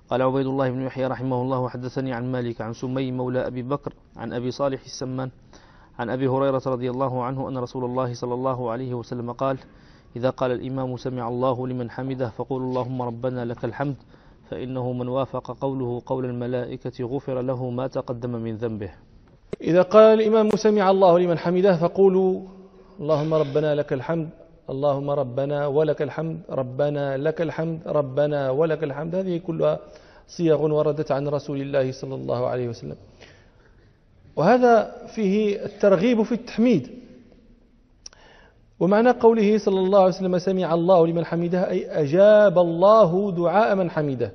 قال عبيد الله بن يحيى رحمه الله حدثني عن مالك عن سمي مولى أبي بكر عن أبي صالح السمان عن أبي هريرة رضي الله عنه أن رسول الله صلى الله عليه وسلم قال: إذا قال الإمام سمع الله لمن حمده فقولوا اللهم ربنا لك الحمد، فإنه من وافق قوله قول الملائكة غفر له ما تقدم من ذنبه. إذا قال الإمام سمع الله لمن حمده فقولوا اللهم ربنا لك الحمد، اللهم ربنا ولك الحمد، ربنا لك الحمد، ربنا ولك الحمد. هذه كلها صيغ وردت عن رسول الله صلى الله عليه وسلم، وهذا فيه الترغيب في التحميد. ومعنى قوله صلى الله عليه وسلم سمع الله لمن حمده أي أجاب الله دعاء من حمده.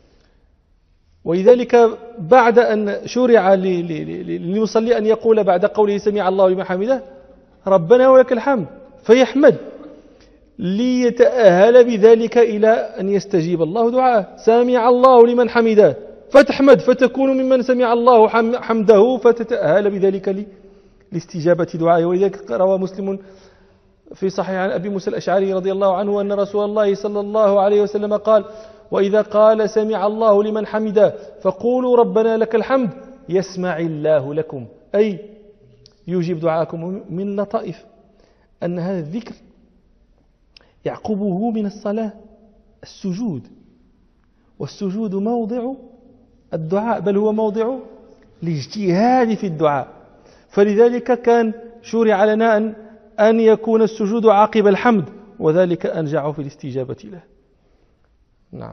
ولذلك بعد أن شرع للمصلي أن يقول بعد قوله سمع الله لمن حمده ربنا ولك الحمد فيحمد، ليتأهل بذلك إلى أن يستجيب الله دعاءه. سمع الله لمن حمده فتحمد، فتكون ممن سمع الله حمده، فتتأهل بذلك لاستجابة دعائه. ولذلك روى مسلم في صحيح عن أبي موسى الأشعري رضي الله عنه أن رسول الله صلى الله عليه وسلم قال: وإذا قال سمع الله لمن حمده فقولوا ربنا لك الحمد يسمع الله لكم، أي يجيب دعاءكم. من لطائف أن هذا الذكر يعقبه من الصلاة السجود، والسجود موضع الدعاء، بل هو موضع الاجتهاد في الدعاء. فلذلك كان شرع لنا أن يكون السجود عقب الحمد، وذلك أنجع في الاستجابة له. نعم.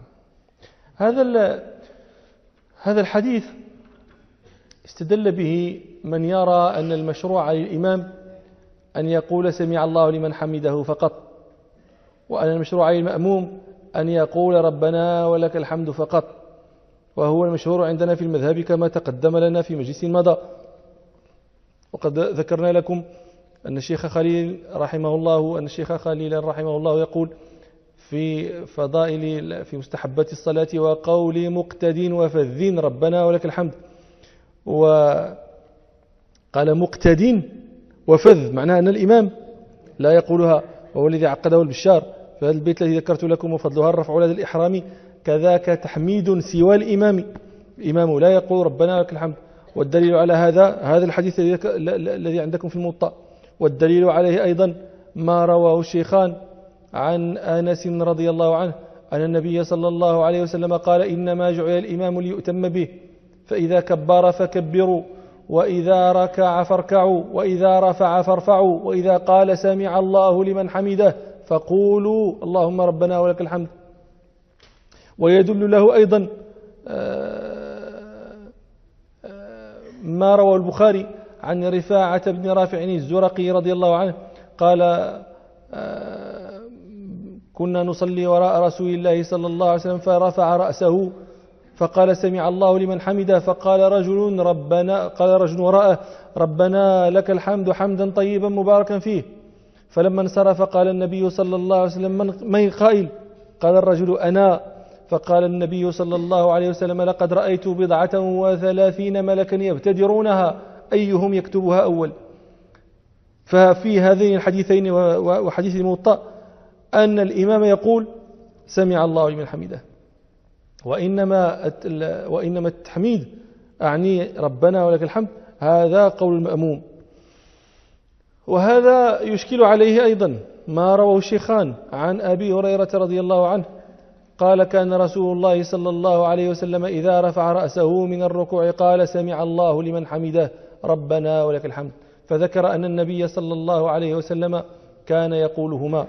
هذا الحديث استدل به من يرى أن المشروع للإمام أن يقول سمع الله لمن حمده فقط، وأن المشروع للمأموم أن يقول ربنا ولك الحمد فقط، وهو المشهور عندنا في المذهب كما تقدم لنا في مجلس مضى. وقد ذكرنا لكم أن الشيخ خليل رحمه الله يقول في فضائل في مستحبات الصلاة: وقول مقتد وفذ ربنا ولك الحمد. وقال مقتد وفذ معناه أن الإمام لا يقولها، وهو الذي عقده البشار في هذا البيت الذي ذكرت لكم: وفضلها الرفع لدى الإحرام كذاك تحميد سوى الإمام، الإمام لا يقول ربنا ولك الحمد. والدليل على هذا الحديث الذي عندكم في الموطأ. والدليل عليه أيضا ما رواه الشيخان عن أنس رضي الله عنه أن النبي صلى الله عليه وسلم قال: إنما جعل الإمام ليؤتم به، فإذا كبر فكبروا، وإذا ركع فاركعوا، وإذا رفع فارفعوا، وإذا قال سمع الله لمن حمده فقولوا اللهم ربنا ولك الحمد. ويدل له أيضا ما رواه البخاري عن رفاعة بن رافع الزرقي رضي الله عنه قال: كنا نصلي وراء رسول الله صلى الله عليه وسلم فرفع رأسه فقال سمع الله لمن حمده، فقال رجل وراءه ربنا لك الحمد حمدا طيبا مباركا فيه. فلما انصرف قال النبي صلى الله عليه وسلم: من قائل؟ قال الرجل: أنا. فقال النبي صلى الله عليه وسلم: لقد رأيت 37 ملكا يبتدرونها أيهم يكتبها أول. ففي هذين الحديثين وحديث الموطأ أن الإمام يقول سمع الله لمن حمده، وإنما التحميد أعني ربنا ولك الحمد هذا قول المأموم. وهذا يشكل عليه أيضا ما رواه الشيخان عن أبي هريرة رضي الله عنه قال: كان رسول الله صلى الله عليه وسلم إذا رفع رأسه من الركوع قال سمع الله لمن حمده ربنا ولك الحمد. فذكر أن النبي صلى الله عليه وسلم كان يقولهما.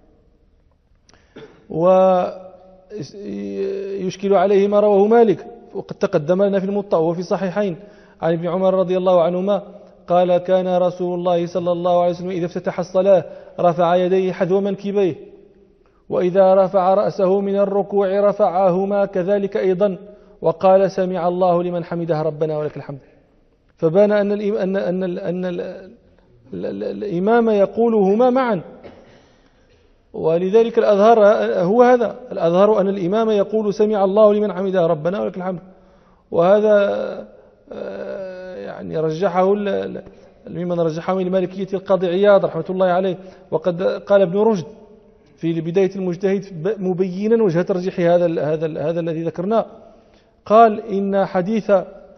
ويشكل عليه ما رواه مالك وقد تقدم لنا في الموطأ وفي الصحيحين عن ابن عمر رضي الله عنهما قال: كان رسول الله صلى الله عليه وسلم إذا افتتح الصلاة رفع يديه حذو منكبيه، وإذا رفع رأسه من الركوع رفعهما كذلك أيضا، وقال سمع الله لمن حمده ربنا ولك الحمد. فبان أن الإمام يقولهما معا. ولذلك الأظهر هو هذا، الأظهر أن الإمام يقول سمع الله لمن حمده ربنا ولك الحمد. وهذا يعني رجحه ممن رجحه من المالكية القاضي عياض رحمة الله عليه. وقد قال ابن رشد في بداية المجتهد مبينا وجه ترجيح هذا الذي ذكرناه، قال إن حديث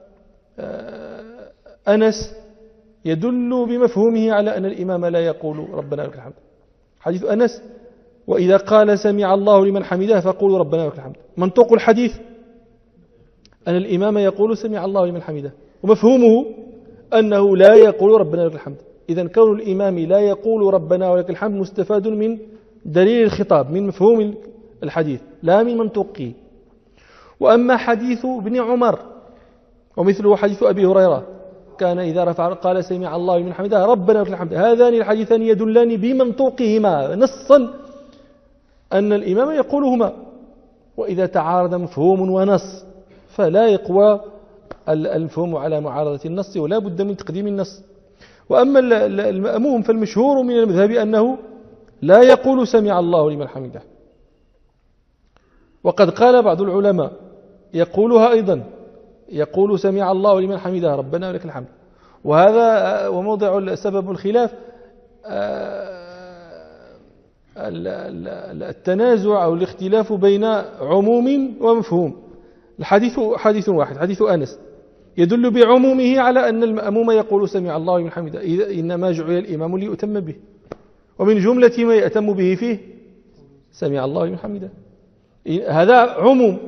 أنس يدل بمفهومه على أن الإمام لا يقول ربنا لك الحمد. حديث أنس: وإذا قال سمع الله لمن حمده فقولوا ربنا لك الحمد. منطوق الحديث أن الإمام يقول سمع الله لمن حمده، ومفهومه أنه لا يقول ربنا لك الحمد. إذن كون الإمام لا يقول ربنا ولك الحمد مستفاد من دليل الخطاب، من مفهوم الحديث لا من منطوقه. وأما حديث ابن عمر ومثله حديث أبي هريرة كان إذا رفع قال سمع الله لمن حمده ربنا ولك الحمد، هذان الحديثان يدلان بمنطوقهما نصا أن الإمام يقولهما. وإذا تعارض مفهوم ونص فلا يقوى المفهوم على معارضة النص، ولا بد من تقديم النص. وأما المأموم فالمشهور من المذهب أنه لا يقول سمع الله لمن حمده، وقد قال بعض العلماء يقولها أيضا، يقول سمع الله لمن حمده ربنا ولك الحمد. وهذا وموضع سبب الخلاف التنازع أو الاختلاف بين عموم ومفهوم. الحديث حديث واحد، حديث أنس، يدل بعمومه على أن المأموم يقول سمع الله لمن حمده، إنما جعل الإمام ليؤتم به، ومن جملة ما يأتم به فيه سمع الله لمن حمده. هذا عموم.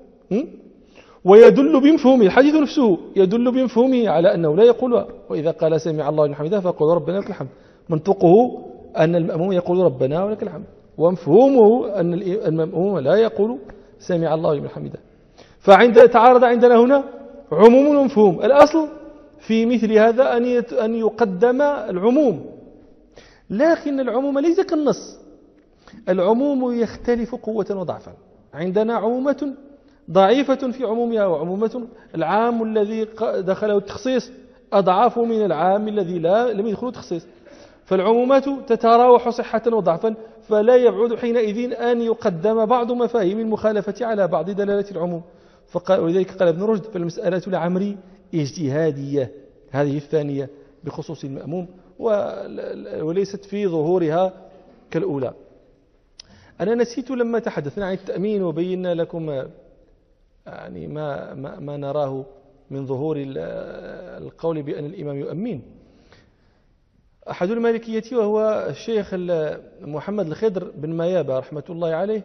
ويدل بمفهومه، الحديث نفسه يدل بمفهومه على أنه لا يقولها. وإذا قال سمع الله لمن حمده فقل ربنا لك الحمد، منطقه أن المأموم يقول ربنا ولك الحمد، ومفهومه أن المأموم لا يقول سمع الله لمن حمده. فعند تعارض عندنا هنا عموم ومفهوم. الأصل في مثل هذا أن يقدم العموم، لكن العموم ليس كالنص. العموم يختلف قوة وضعفا. عندنا عمومة ضعيفة في عمومها، وعمومة العام الذي دخله التخصيص أضعاف من العام الذي لم يدخله التخصيص. فالعمومات تتراوح صحة وضعفا، فلا يبعد حينئذ أن يقدم بعض مفاهيم المخالفة على بعض دلالة العموم. ولذلك قال ابن رشد: فالمسألة العمري اجتهادية، هذه الثانية بخصوص المأموم، وليست في ظهورها كالأولى. أنا نسيت لما تحدثنا عن التأمين وبينا لكم يعني ما نراه من ظهور القول بأن الإمام يؤمن. أحد المالكية وهو الشيخ محمد الخضر بن ميابة رحمة الله عليه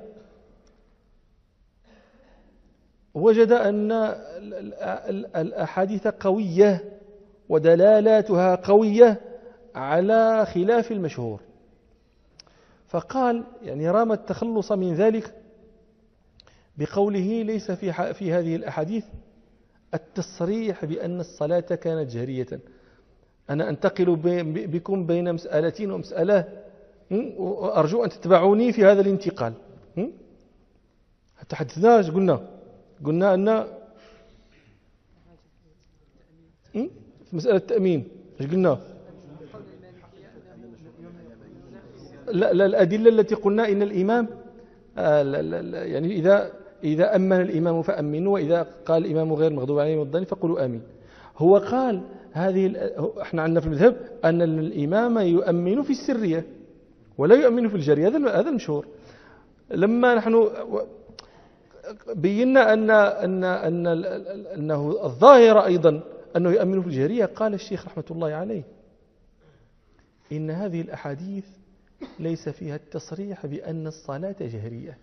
وجد أن الأحاديث قوية ودلالاتها قوية على خلاف المشهور، فقال يعني رام التخلص من ذلك بقوله: ليس في هذه الأحاديث التصريح بأن الصلاة كانت جهرية. أنا أنتقل بكم بين مسألتين ومسألة، وأرجو أن تتبعوني في هذا الانتقال. تحدثنا قلنا أن في مسألة التأمين ايش قلنا؟ لا الأدلة التي قلنا إن الإمام يعني إذا أمن الإمام فأمنوا، وإذا قال الإمام غير المغضوب عليهم والضالين فقولوا آمين. هو قال احنا عندنا في المذهب أن الإمام يؤمن في السرية ولا يؤمن في الجرية، هذا المشهور. لما نحن بينا أنه الظاهر أيضا أنه يؤمن في الجهرية، قال الشيخ رحمة الله عليه: إن هذه الأحاديث ليس فيها التصريح بأن الصلاة جهرية،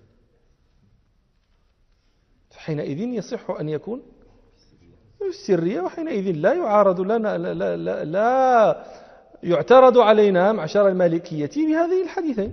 حينئذ يصح أن يكون السرية، وحينئذ لا يعارض لنا لا يعترض علينا معشر المالكية بهذه الحديثين.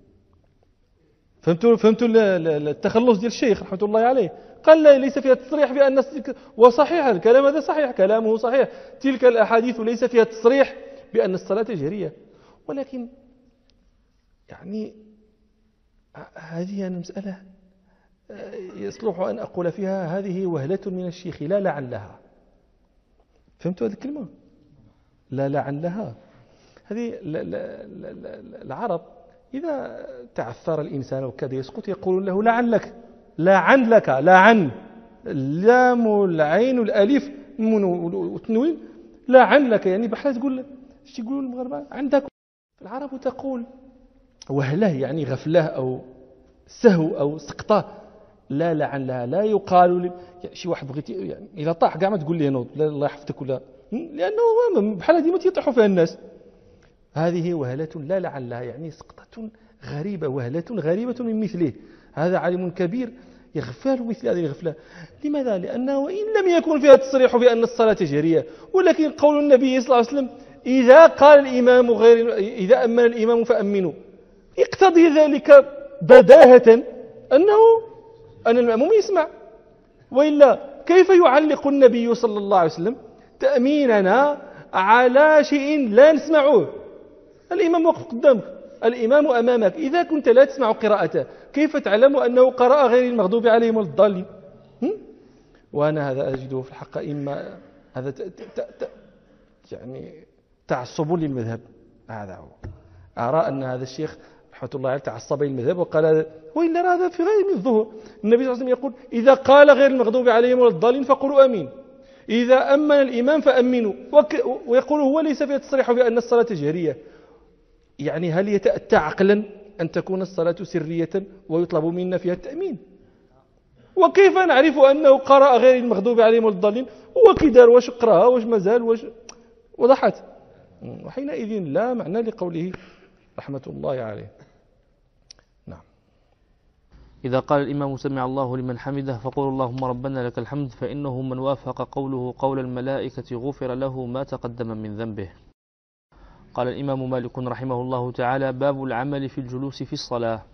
فهمتوا التخلص ديال الشيخ رحمة الله عليه؟ قال ليس فيها التصريح بأن، وصحيح الكلام هذا صحيح، كلامه صحيح، تلك الأحاديث ليس فيها التصريح بأن الصلاة جهرية. ولكن يعني هذه المسألة يصلح أن أقول فيها هذه وهلة من الشيخ لا لعلها. فهمتوا هذه الكلمة؟ لا لعلها. هذه العرب إذا تعثر الإنسان وكاد يسقط يقولون له لعلك، لعلك، لعن، اللام والعين والألف والتنوين، لعلك، يعني بحال تقول ايش يقولوا المغاربة عندك. العرب تقول وهله يعني غفله أو سهو أو سقطة، لا لعن لها، لا يقال يعني شي واحد بغيتي يعني إذا طاح كاع ما تقول ليه نوض لا الله يحفظك ولا، لأنه بحال هذه ما تيطيحوا فيها الناس. هذه وهلة لا لعن لها، يعني سقطة غريبة، وهلة غريبة من مثله. هذا عالم كبير يغفل مثل هذه الغفلة. لماذا؟ لأنه إن لم يكن فيها تصريح بأن الصلاة جارية، ولكن قول النبي صلى الله عليه وسلم إذا قال الإمام إذا أمن الإمام فأمنوا، يقتضي ذلك بداهة أن المأموم يسمع. وإلا كيف يعلق النبي صلى الله عليه وسلم تأميننا على شيء لا نسمعه؟ الإمام واقف قدامك، الإمام أمامك، إذا كنت لا تسمع قراءته كيف تعلم أنه قرأ غير المغضوب عليهم ولا الضالين؟ وأنا هذا أجده في الحق إما هذا يعني تعصب للمذهب. هذا هو، أرى أن هذا الشيخ رحمة الله عليه تعصب للمذهب وقال وإلا هذا في غير من الظهور. النبي صلى الله عليه وسلم يقول إذا قال غير المغضوب عليهم ولا الضالين فقولوا آمين، إذا أمن الإمام فأمنوا، ويقول هو ليس فيه تصريح بأن الصلاة جهرية. يعني هل يتأتى عقلا أن تكون الصلاة سرية ويطلب منا فيها التأمين؟ وكيف نعرف أنه قرأ غير المغضوب عليهم ولا الضالين؟ هو كدار واش قرأها واش مازال وضحت. وحينئذ لا معنى لقوله رحمة الله عليه. نعم. إذا قال الإمام سمع الله لمن حمده فقول اللهم ربنا لك الحمد، فإنه من وافق قوله قول الملائكة غفر له ما تقدم من ذنبه. قال الإمام مالك رحمه الله تعالى: باب العمل في الجلوس في الصلاة.